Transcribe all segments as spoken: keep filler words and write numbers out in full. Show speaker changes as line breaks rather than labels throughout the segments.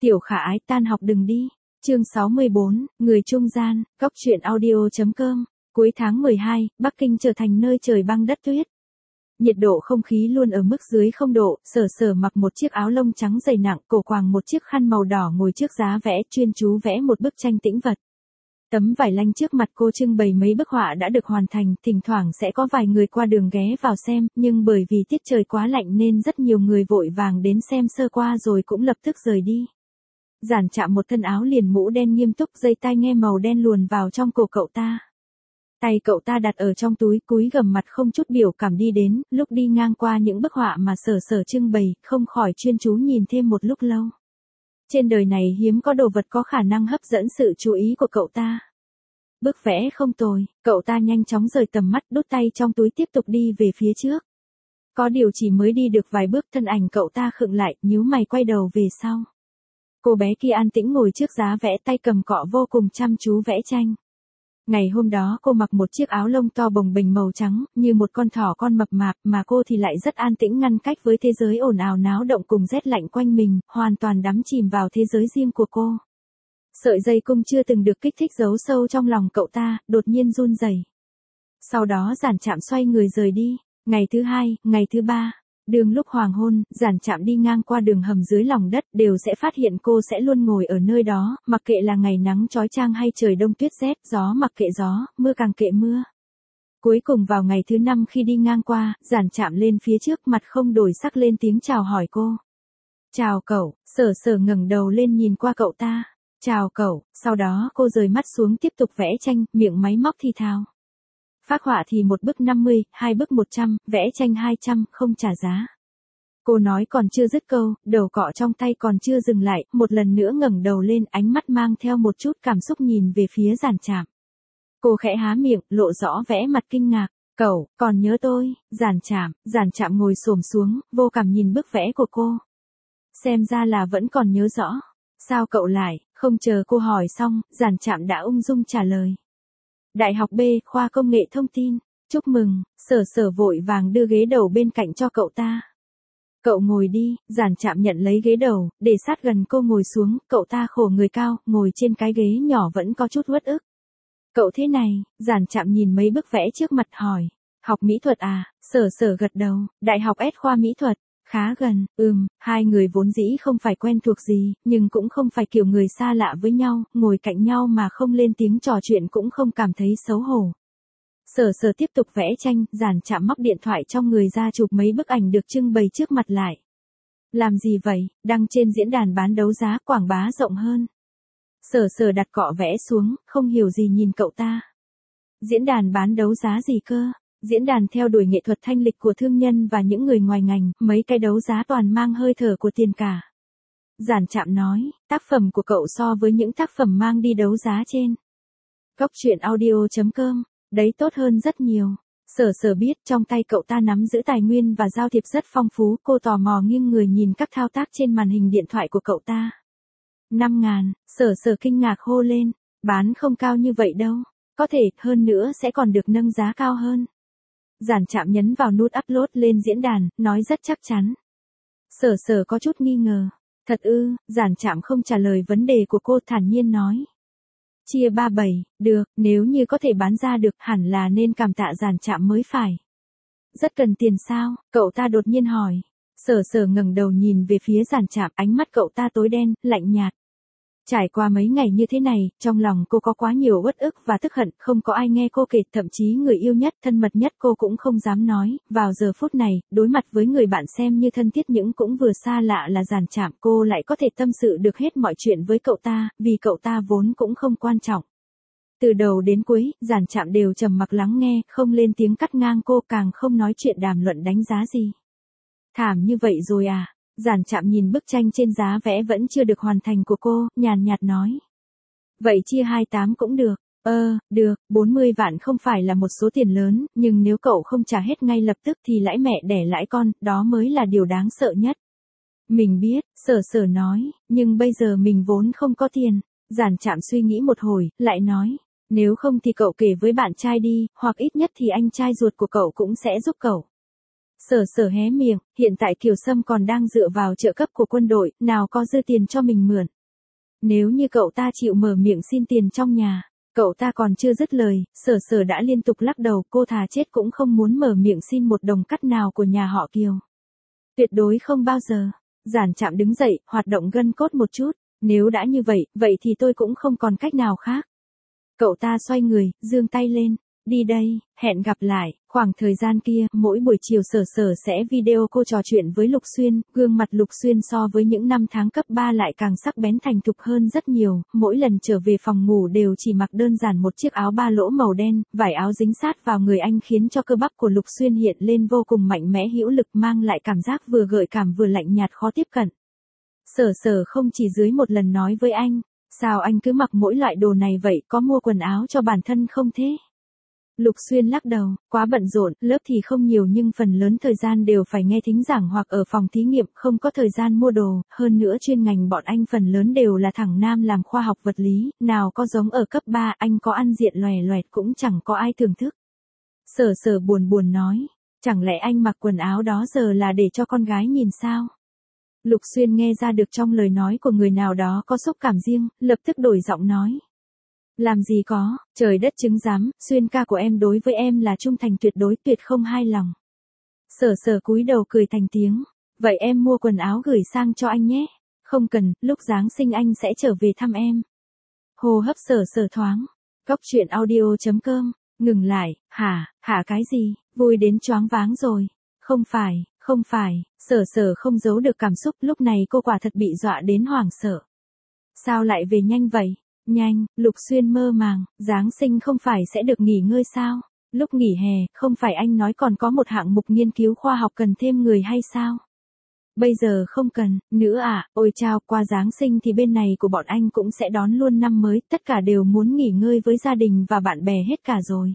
Tiểu Khả Ái tan học đừng đi. Chương sáu mươi bốn, người trung gian, góc truyện audio.com. Cuối tháng mười hai, Bắc Kinh trở thành nơi trời băng đất tuyết. Nhiệt độ không khí luôn ở mức dưới không độ, Sở Sở mặc một chiếc áo lông trắng dày nặng, cổ quàng một chiếc khăn màu đỏ ngồi trước giá vẽ, chuyên chú vẽ một bức tranh tĩnh vật. Tấm vải lanh trước mặt cô trưng bày mấy bức họa đã được hoàn thành, thỉnh thoảng sẽ có vài người qua đường ghé vào xem, nhưng bởi vì tiết trời quá lạnh nên rất nhiều người vội vàng đến xem sơ qua rồi cũng lập tức rời đi. Giản Trạm một thân áo liền mũ đen nghiêm túc, dây tai nghe màu đen luồn vào trong cổ cậu ta. Tay cậu ta đặt ở trong túi, cúi gằm mặt không chút biểu cảm đi đến, lúc đi ngang qua những bức họa mà Sở Sở trưng bày, không khỏi chuyên chú nhìn thêm một lúc lâu. Trên đời này hiếm có đồ vật có khả năng hấp dẫn sự chú ý của cậu ta. Bức vẽ không tồi, cậu ta nhanh chóng rời tầm mắt, đút tay trong túi tiếp tục đi về phía trước. Có điều chỉ mới đi được vài bước, thân ảnh cậu ta khựng lại, nhíu mày quay đầu về sau. Cô bé kia an tĩnh ngồi trước giá vẽ, tay cầm cọ vô cùng chăm chú vẽ tranh. Ngày hôm đó cô mặc một chiếc áo lông to bồng bềnh màu trắng, như một con thỏ con mập mạp, mà cô thì lại rất an tĩnh ngăn cách với thế giới ồn ào náo động cùng rét lạnh quanh mình, hoàn toàn đắm chìm vào thế giới riêng của cô. Sợi dây cung chưa từng được kích thích giấu sâu trong lòng cậu ta, đột nhiên run rẩy. Sau đó Giản Trạm xoay người rời đi. Ngày thứ hai, ngày thứ ba, đường lúc hoàng hôn, Giản Trạm đi ngang qua đường hầm dưới lòng đất đều sẽ phát hiện cô sẽ luôn ngồi ở nơi đó, mặc kệ là ngày nắng chói chang hay trời đông tuyết rét, gió mặc kệ gió, mưa càng kệ mưa. Cuối cùng vào ngày thứ năm khi đi ngang qua, Giản Trạm lên phía trước, mặt không đổi sắc lên tiếng chào hỏi cô. Chào cậu. Sở Sở ngẩng đầu lên nhìn qua cậu ta. Chào cậu. Sau đó cô rời mắt xuống tiếp tục vẽ tranh, miệng máy móc thì thào. Phác họa thì một bức năm mươi, hai bức một trăm, vẽ tranh hai trăm, không trả giá. Cô nói còn chưa dứt câu, đầu cọ trong tay còn chưa dừng lại, một lần nữa ngẩng đầu lên, ánh mắt mang theo một chút cảm xúc nhìn về phía Giản Trạm. Cô khẽ há miệng, lộ rõ vẻ mặt kinh ngạc. Cậu, còn nhớ tôi? Giản Trạm, Giản Trạm ngồi xổm xuống, vô cảm nhìn bức vẽ của cô. Xem ra là vẫn còn nhớ rõ. Sao cậu lại? Không chờ cô hỏi xong, Giản Trạm đã ung dung trả lời. Đại học B, khoa công nghệ thông tin. Chúc mừng. Sở Sở vội vàng đưa ghế đầu bên cạnh cho cậu ta. Cậu ngồi đi. Giản Trạm nhận lấy ghế đầu, để sát gần cô ngồi xuống, cậu ta khổ người cao, ngồi trên cái ghế nhỏ vẫn có chút uất ức. Cậu thế này? Giản Trạm nhìn mấy bức vẽ trước mặt hỏi. Học mỹ thuật à? Sở Sở gật đầu. Đại học S khoa mỹ thuật. Khá gần. Ừm, hai người vốn dĩ không phải quen thuộc gì, nhưng cũng không phải kiểu người xa lạ với nhau, ngồi cạnh nhau mà không lên tiếng trò chuyện cũng không cảm thấy xấu hổ. Sở Sở tiếp tục vẽ tranh, Giản Trạm móc điện thoại trong người ra chụp mấy bức ảnh được trưng bày trước mặt lại. Làm gì vậy? Đăng trên diễn đàn bán đấu giá, quảng bá rộng hơn. Sở Sở đặt cọ vẽ xuống, không hiểu gì nhìn cậu ta. Diễn đàn bán đấu giá gì cơ? Diễn đàn theo đuổi nghệ thuật thanh lịch của thương nhân và những người ngoài ngành, mấy cái đấu giá toàn mang hơi thở của tiền cả. Giản Trạm nói, tác phẩm của cậu so với những tác phẩm mang đi đấu giá trên góc truyện audio.com, đấy tốt hơn rất nhiều. Sở Sở biết trong tay cậu ta nắm giữ tài nguyên và giao thiệp rất phong phú, cô tò mò nghiêng người nhìn các thao tác trên màn hình điện thoại của cậu ta. Năm ngàn, Sở Sở kinh ngạc hô lên, bán không cao như vậy đâu, có thể hơn nữa sẽ còn được nâng giá cao hơn. Giản Trạm nhấn vào nút upload lên diễn đàn, nói rất chắc chắn. Sở Sở có chút nghi ngờ. Thật ư? Giản Trạm không trả lời vấn đề của cô, thản nhiên nói. Chia ba bảy, được, nếu như có thể bán ra được hẳn là nên cảm tạ Giản Trạm mới phải. Rất cần tiền sao? Cậu ta đột nhiên hỏi. Sở Sở ngẩng đầu nhìn về phía Giản Trạm, ánh mắt cậu ta tối đen, lạnh nhạt. Trải qua mấy ngày như thế này, trong lòng cô có quá nhiều uất ức và tức hận, không có ai nghe cô kể, thậm chí người yêu nhất, thân mật nhất cô cũng không dám nói. Vào giờ phút này, đối mặt với người bạn xem như thân thiết những cũng vừa xa lạ là Giản Trạm, cô lại có thể tâm sự được hết mọi chuyện với cậu ta, vì cậu ta vốn cũng không quan trọng. Từ đầu đến cuối, Giản Trạm đều trầm mặc lắng nghe, không lên tiếng cắt ngang cô, càng không nói chuyện đàm luận đánh giá gì. Thảm như vậy rồi à? Giản Trạm nhìn bức tranh trên giá vẽ vẫn chưa được hoàn thành của cô, nhàn nhạt nói. Vậy chia hai mươi tám cũng được. Ơ, được, bốn mươi vạn không phải là một số tiền lớn, nhưng nếu cậu không trả hết ngay lập tức thì lãi mẹ đẻ lãi con, đó mới là điều đáng sợ nhất. Mình biết, Sở Sở nói, nhưng bây giờ mình vốn không có tiền. Giản Trạm suy nghĩ một hồi, lại nói. Nếu không thì cậu kể với bạn trai đi, hoặc ít nhất thì anh trai ruột của cậu cũng sẽ giúp cậu. Sở Sở hé miệng, hiện tại Kiều Sâm còn đang dựa vào trợ cấp của quân đội, nào có dư tiền cho mình mượn. Nếu như cậu ta chịu mở miệng xin tiền trong nhà, cậu ta còn chưa dứt lời, Sở Sở đã liên tục lắc đầu, cô thà chết cũng không muốn mở miệng xin một đồng cắt nào của nhà họ Kiều. Tuyệt đối không bao giờ. Giản Trạm đứng dậy, hoạt động gân cốt một chút, nếu đã như vậy, vậy thì tôi cũng không còn cách nào khác. Cậu ta xoay người, giương tay lên, đi đây, hẹn gặp lại. Khoảng thời gian kia, mỗi buổi chiều Sở Sở sẽ video cô trò chuyện với Lục Xuyên, gương mặt Lục Xuyên so với những năm tháng cấp ba lại càng sắc bén thành thục hơn rất nhiều, mỗi lần trở về phòng ngủ đều chỉ mặc đơn giản một chiếc áo ba lỗ màu đen, vải áo dính sát vào người anh khiến cho cơ bắp của Lục Xuyên hiện lên vô cùng mạnh mẽ hữu lực, mang lại cảm giác vừa gợi cảm vừa lạnh nhạt khó tiếp cận. Sở Sở không chỉ dưới một lần nói với anh, sao anh cứ mặc mỗi loại đồ này vậy, có mua quần áo cho bản thân không thế? Lục Xuyên lắc đầu, quá bận rộn, lớp thì không nhiều nhưng phần lớn thời gian đều phải nghe thính giảng hoặc ở phòng thí nghiệm, không có thời gian mua đồ, hơn nữa chuyên ngành bọn anh phần lớn đều là thằng nam làm khoa học vật lý, nào có giống ở cấp ba, anh có ăn diện lòe loẹt cũng chẳng có ai thưởng thức. Sở Sở buồn buồn nói, chẳng lẽ anh mặc quần áo đó giờ là để cho con gái nhìn sao? Lục Xuyên nghe ra được trong lời nói của người nào đó có xúc cảm riêng, lập tức đổi giọng nói. Làm gì có, trời đất chứng giám, Xuyên ca của em đối với em là trung thành tuyệt đối, tuyệt không hai lòng. Sở Sở cúi đầu cười thành tiếng, vậy em mua quần áo gửi sang cho anh nhé. Không cần, lúc Giáng sinh anh sẽ trở về thăm em. Hô hấp Sở Sở thoáng. Cóc truyện audio chấm com, ngừng lại, hả, hả cái gì, vui đến choáng váng rồi. Không phải, không phải, Sở Sở không giấu được cảm xúc, lúc này cô quả thật bị dọa đến hoảng sợ. Sao lại về nhanh vậy? Nhanh, Lục Xuyên mơ màng, Giáng sinh không phải sẽ được nghỉ ngơi sao? Lúc nghỉ hè, không phải anh nói còn có một hạng mục nghiên cứu khoa học cần thêm người hay sao? Bây giờ không cần, nữa à, ôi chao, qua Giáng sinh thì bên này của bọn anh cũng sẽ đón luôn năm mới, tất cả đều muốn nghỉ ngơi với gia đình và bạn bè hết cả rồi.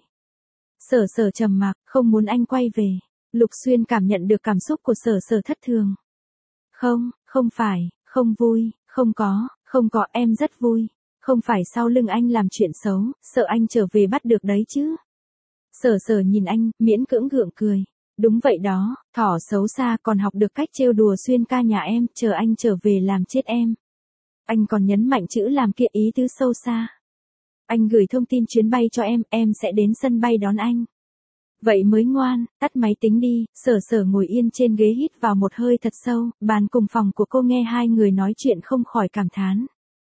Sở Sở trầm mặc, không muốn anh quay về. Lục Xuyên cảm nhận được cảm xúc của Sở Sở thất thường. Không, không phải, không vui, không có, không có, em rất vui. Không phải sau lưng anh làm chuyện xấu, sợ anh trở về bắt được đấy chứ. Sở Sở nhìn anh, miễn cưỡng gượng cười. Đúng vậy đó, thỏ xấu xa còn học được cách trêu đùa Xuyên ca nhà em, chờ anh trở về làm chết em. Anh còn nhấn mạnh chữ làm kia, ý tứ sâu xa. Anh gửi thông tin chuyến bay cho em, em sẽ đến sân bay đón anh. Vậy mới ngoan, tắt máy tính đi. Sở Sở ngồi yên trên ghế hít vào một hơi thật sâu, bàn cùng phòng của cô nghe hai người nói chuyện không khỏi cảm thán.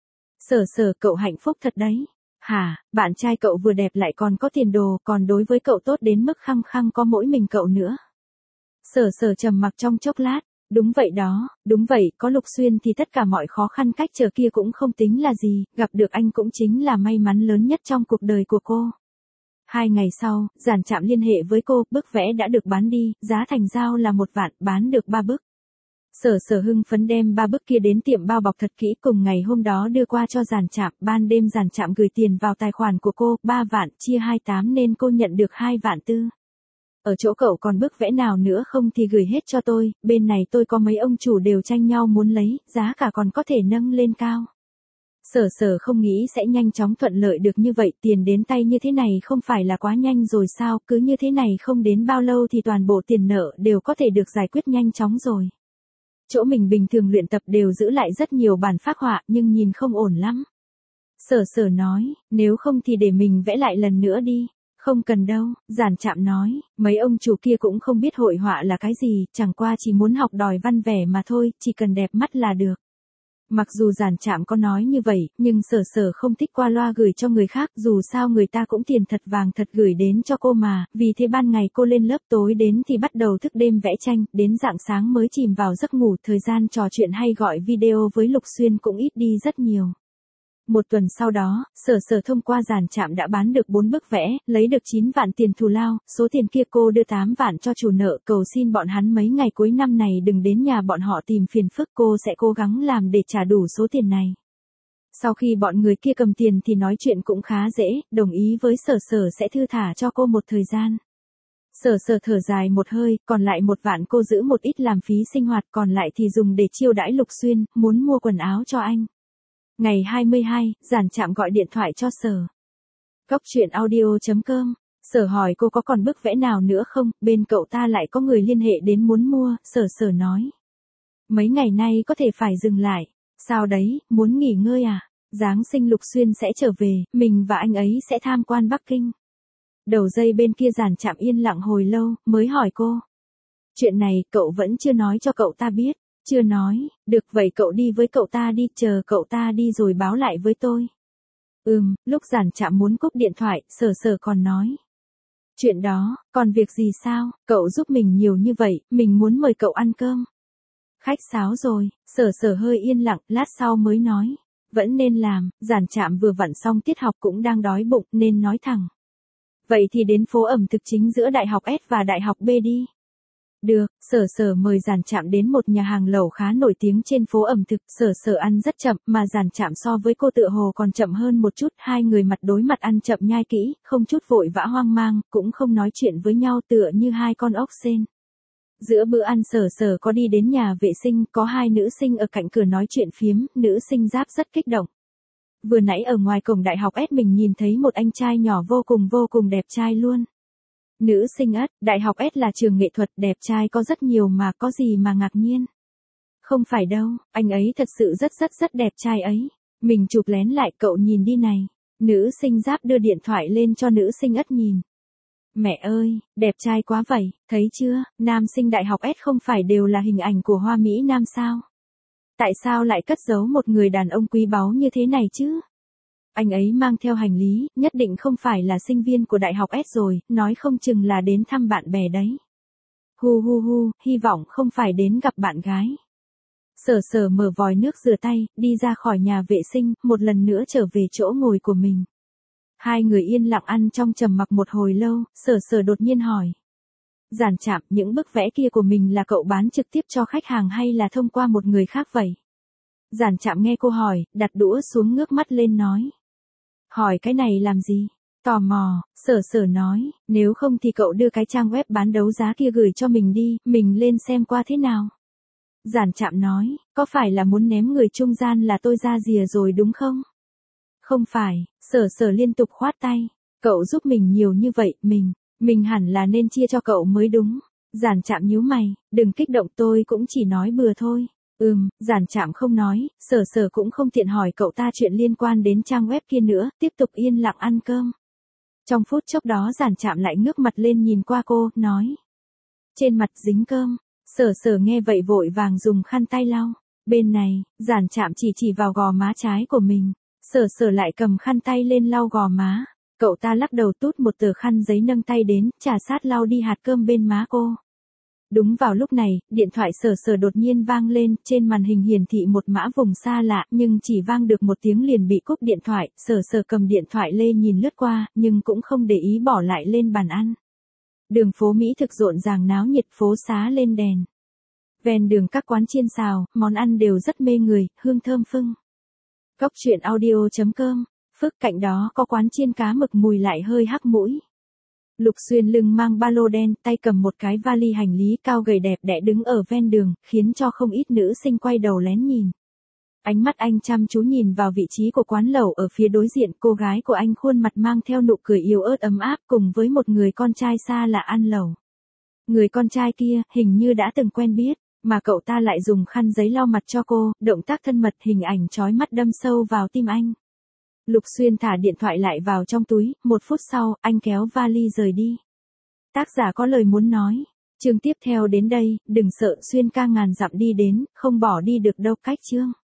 Sở Sở, cậu hạnh phúc thật đấy. Hả, bạn trai cậu vừa đẹp lại còn có tiền đồ, còn đối với cậu tốt đến mức khăng khăng có mỗi mình cậu nữa. Sở Sở trầm mặc trong chốc lát, đúng vậy đó, đúng vậy, có Lục Xuyên thì tất cả mọi khó khăn cách trở kia cũng không tính là gì, gặp được anh cũng chính là may mắn lớn nhất trong cuộc đời của cô. Hai ngày sau, Giản Trạm liên hệ với cô, bức vẽ đã được bán đi, giá thành giao là một vạn, bán được ba bức. Sở Sở hưng phấn đem ba bức kia đến tiệm bao bọc thật kỹ, cùng ngày hôm đó đưa qua cho Giản Trạm, ban đêm Giản Trạm gửi tiền vào tài khoản của cô, ba vạn, chia hai tám nên cô nhận được hai vạn tư. Ở chỗ cậu còn bức vẽ nào nữa không thì gửi hết cho tôi, bên này tôi có mấy ông chủ đều tranh nhau muốn lấy, giá cả còn có thể nâng lên cao. Sở Sở không nghĩ sẽ nhanh chóng thuận lợi được như vậy, tiền đến tay như thế này không phải là quá nhanh rồi sao, cứ như thế này không đến bao lâu thì toàn bộ tiền nợ đều có thể được giải quyết nhanh chóng rồi. Chỗ mình bình thường luyện tập đều giữ lại rất nhiều bản phác họa nhưng nhìn không ổn lắm. Sở Sở nói, nếu không thì để mình vẽ lại lần nữa đi. Không cần đâu, Giản Trạm nói, mấy ông chủ kia cũng không biết hội họa là cái gì, chẳng qua chỉ muốn học đòi văn vẻ mà thôi, chỉ cần đẹp mắt là được. Mặc dù Giản Trạm có nói như vậy, nhưng Sở Sở không thích qua loa gửi cho người khác, dù sao người ta cũng tiền thật vàng thật gửi đến cho cô mà, vì thế ban ngày cô lên lớp, tối đến thì bắt đầu thức đêm vẽ tranh, đến rạng sáng mới chìm vào giấc ngủ, thời gian trò chuyện hay gọi video với Lục Xuyên cũng ít đi rất nhiều. Một tuần sau đó, Sở Sở thông qua Giản Trạm đã bán được bốn bức vẽ, lấy được chín vạn tiền thù lao, số tiền kia cô đưa tám vạn cho chủ nợ, cầu xin bọn hắn mấy ngày cuối năm này đừng đến nhà bọn họ tìm phiền phức, cô sẽ cố gắng làm để trả đủ số tiền này. Sau khi bọn người kia cầm tiền thì nói chuyện cũng khá dễ, đồng ý với Sở Sở sẽ thư thả cho cô một thời gian. Sở Sở thở dài một hơi, còn lại một vạn cô giữ một ít làm phí sinh hoạt, còn lại thì dùng để chiêu đãi Lục Xuyên, muốn mua quần áo cho anh. Ngày hai mươi hai, Giản Trạm gọi điện thoại cho Sở. Cóc truyện audio chấm com. Sở hỏi cô có còn bức vẽ nào nữa không, bên cậu ta lại có người liên hệ đến muốn mua, sở sở nói. Mấy ngày nay có thể phải dừng lại. Sao đấy, muốn nghỉ ngơi à? Giáng sinh Lục Xuyên sẽ trở về, mình và anh ấy sẽ tham quan Bắc Kinh. Đầu dây bên kia Giản Trạm yên lặng hồi lâu, mới hỏi cô. Chuyện này cậu vẫn chưa nói cho cậu ta biết. Chưa nói, được vậy cậu đi với cậu ta đi, chờ cậu ta đi rồi báo lại với tôi. Ừm, lúc Giản Trạm muốn cúp điện thoại, sở sở còn nói. Chuyện đó, còn việc gì sao, cậu giúp mình nhiều như vậy, mình muốn mời cậu ăn cơm. Khách sáo rồi, sở sở hơi yên lặng, lát sau mới nói. Vẫn nên làm, Giản Trạm vừa vặn xong tiết học cũng đang đói bụng nên nói thẳng. Vậy thì đến phố ẩm thực chính giữa Đại học S và Đại học B đi. Được, sở sở mời Giản Trạm đến một nhà hàng lẩu khá nổi tiếng trên phố ẩm thực, sở sở ăn rất chậm mà Giản Trạm so với cô tựa hồ còn chậm hơn một chút, hai người mặt đối mặt ăn chậm nhai kỹ, không chút vội vã hoang mang, cũng không nói chuyện với nhau tựa như hai con ốc sên. Giữa bữa ăn sở sở có đi đến nhà vệ sinh, có hai nữ sinh ở cạnh cửa nói chuyện phiếm, nữ sinh Giáp rất kích động. Vừa nãy ở ngoài cổng Đại học S mình nhìn thấy một anh trai nhỏ vô cùng vô cùng đẹp trai luôn. Nữ sinh ất, Đại học S là trường nghệ thuật, đẹp trai có rất nhiều mà có gì mà ngạc nhiên. Không phải đâu, anh ấy thật sự rất rất rất đẹp trai ấy. Mình chụp lén lại cậu nhìn đi này. Nữ sinh Giáp đưa điện thoại lên cho nữ sinh ất nhìn. Mẹ ơi, đẹp trai quá vậy, thấy chưa, nam sinh Đại học S không phải đều là hình ảnh của hoa mỹ nam sao? Tại sao lại cất giấu một người đàn ông quý báu như thế này chứ? Anh ấy mang theo hành lý, nhất định không phải là sinh viên của Đại học S rồi, nói không chừng là đến thăm bạn bè đấy. Hu hu hu, hy vọng không phải đến gặp bạn gái. Sở sở mở vòi nước rửa tay, đi ra khỏi nhà vệ sinh, một lần nữa trở về chỗ ngồi của mình. Hai người yên lặng ăn trong trầm mặc một hồi lâu, sở sở đột nhiên hỏi. Giản Trạm, những bức vẽ kia của mình là cậu bán trực tiếp cho khách hàng hay là thông qua một người khác vậy? Giản Trạm nghe cô hỏi, đặt đũa xuống ngước mắt lên nói. Hỏi cái này làm gì? Tò mò, sở sở nói, nếu không thì cậu đưa cái trang web bán đấu giá kia gửi cho mình đi, mình lên xem qua thế nào. Giản Trạm nói, có phải là muốn ném người trung gian là tôi ra rìa rồi đúng không? Không phải, sở sở liên tục khoát tay, cậu giúp mình nhiều như vậy, mình, mình hẳn là nên chia cho cậu mới đúng. Giản Trạm nhíu mày, đừng kích động, tôi cũng chỉ nói bừa thôi. Ừm, Giản Trạm không nói, sở sở cũng không tiện hỏi cậu ta chuyện liên quan đến trang web kia nữa, tiếp tục yên lặng ăn cơm. Trong phút chốc đó Giản Trạm lại ngước mặt lên nhìn qua cô, nói. Trên mặt dính cơm, sở sở nghe vậy vội vàng dùng khăn tay lau. Bên này, Giản Trạm chỉ chỉ vào gò má trái của mình, sở sở lại cầm khăn tay lên lau gò má. Cậu ta lắc đầu tút một tờ khăn giấy nâng tay đến, trà sát lau đi hạt cơm bên má cô. Đúng vào lúc này, điện thoại sở sở đột nhiên vang lên, trên màn hình hiển thị một mã vùng xa lạ, nhưng chỉ vang được một tiếng liền bị cúp điện thoại, sở sở cầm điện thoại lên nhìn lướt qua, nhưng cũng không để ý bỏ lại lên bàn ăn. Đường phố Mỹ thực rộn ràng náo nhiệt, phố xá lên đèn. Ven đường các quán chiên xào, món ăn đều rất mê người, hương thơm phưng. Cóc truyện audio chấm com, phức cạnh đó có quán chiên cá mực mùi lại hơi hắc mũi. Lục Xuyên lưng mang ba lô đen, tay cầm một cái vali hành lý cao gầy đẹp đẽ đứng ở ven đường, khiến cho không ít nữ sinh quay đầu lén nhìn. Ánh mắt anh chăm chú nhìn vào vị trí của quán lẩu ở phía đối diện, cô gái của anh khuôn mặt mang theo nụ cười yếu ớt ấm áp cùng với một người con trai xa lạ ăn lẩu. Người con trai kia, hình như đã từng quen biết, mà cậu ta lại dùng khăn giấy lau mặt cho cô, động tác thân mật, hình ảnh chói mắt đâm sâu vào tim anh. Lục Xuyên thả điện thoại lại vào trong túi, một phút sau, anh kéo vali rời đi. Tác giả có lời muốn nói. Chương tiếp theo đến đây, đừng sợ, Xuyên ca ngàn dặm đi đến, không bỏ đi được đâu, cách chương.